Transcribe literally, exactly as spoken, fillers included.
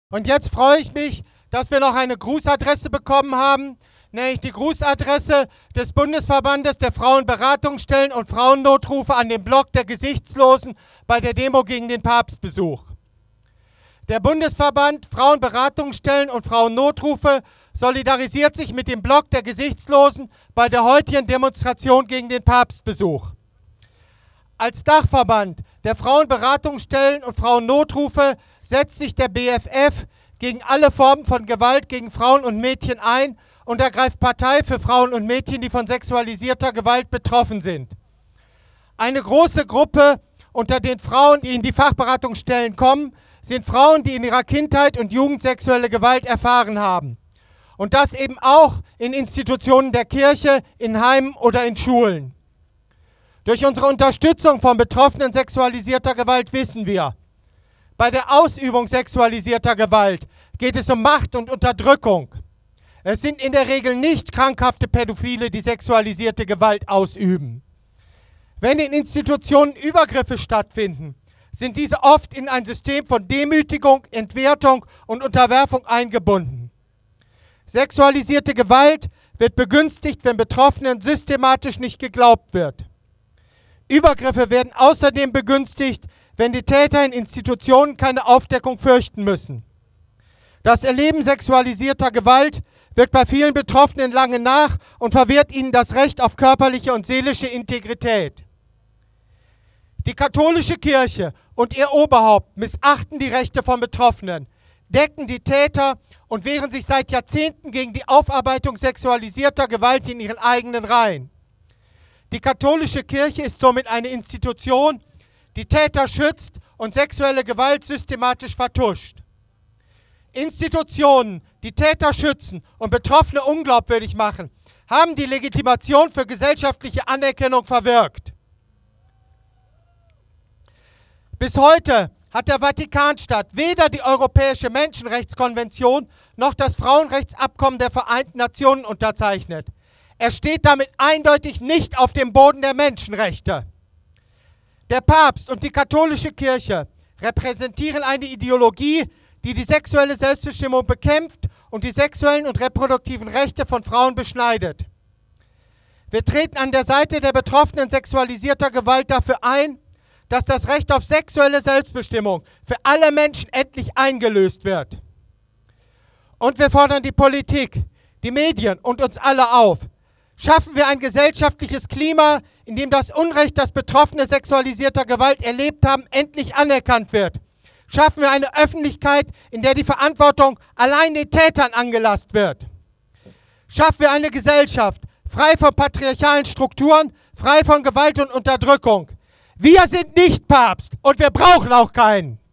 Und jetzt freue ich mich, dass wir noch eine Grußadresse bekommen haben, nämlich die Grußadresse des Bundesverbandes der Frauenberatungsstellen und Frauennotrufe an den Block der Gesichtslosen bei der Demo gegen den Papstbesuch. Der Bundesverband Frauenberatungsstellen und Frauennotrufe solidarisiert sich mit dem Block der Gesichtslosen bei der heutigen Demonstration gegen den Papstbesuch. Als Dachverband der Frauenberatungsstellen und Frauennotrufe setzt sich der B F F gegen alle Formen von Gewalt gegen Frauen und Mädchen ein und ergreift Partei für Frauen und Mädchen, die von sexualisierter Gewalt betroffen sind. Eine große Gruppe unter den Frauen, die in die Fachberatungsstellen kommen, sind Frauen, die in ihrer Kindheit und Jugend sexuelle Gewalt erfahren haben. Und das eben auch in Institutionen der Kirche, in Heimen oder in Schulen. Durch unsere Unterstützung von Betroffenen sexualisierter Gewalt wissen wir, bei der Ausübung sexualisierter Gewalt geht es um Macht und Unterdrückung. Es sind in der Regel nicht krankhafte Pädophile, die sexualisierte Gewalt ausüben. Wenn in Institutionen Übergriffe stattfinden, sind diese oft in ein System von Demütigung, Entwertung und Unterwerfung eingebunden. Sexualisierte Gewalt wird begünstigt, wenn Betroffenen systematisch nicht geglaubt wird. Übergriffe werden außerdem begünstigt, wenn die Täter in Institutionen keine Aufdeckung fürchten müssen. Das Erleben sexualisierter Gewalt wirkt bei vielen Betroffenen lange nach und verwehrt ihnen das Recht auf körperliche und seelische Integrität. Die katholische Kirche und ihr Oberhaupt missachten die Rechte von Betroffenen, decken die Täter und wehren sich seit Jahrzehnten gegen die Aufarbeitung sexualisierter Gewalt in ihren eigenen Reihen. Die katholische Kirche ist somit eine Institution, die Täter schützt und sexuelle Gewalt systematisch vertuscht. Institutionen, die Täter schützen und Betroffene unglaubwürdig machen, haben die Legitimation für gesellschaftliche Anerkennung verwirkt. Bis heute hat der Vatikanstaat weder die Europäische Menschenrechtskonvention noch das Frauenrechtsabkommen der Vereinten Nationen unterzeichnet. Er steht damit eindeutig nicht auf dem Boden der Menschenrechte. Der Papst und die katholische Kirche repräsentieren eine Ideologie, die die sexuelle Selbstbestimmung bekämpft und die sexuellen und reproduktiven Rechte von Frauen beschneidet. Wir treten an der Seite der Betroffenen sexualisierter Gewalt dafür ein, dass das Recht auf sexuelle Selbstbestimmung für alle Menschen endlich eingelöst wird. Und wir fordern die Politik, die Medien und uns alle auf. Schaffen wir ein gesellschaftliches Klima, in dem das Unrecht, das Betroffene sexualisierter Gewalt erlebt haben, endlich anerkannt wird. Schaffen wir eine Öffentlichkeit, in der die Verantwortung allein den Tätern angelastet wird. Schaffen wir eine Gesellschaft, frei von patriarchalen Strukturen, frei von Gewalt und Unterdrückung. Wir sind nicht Papst und wir brauchen auch keinen.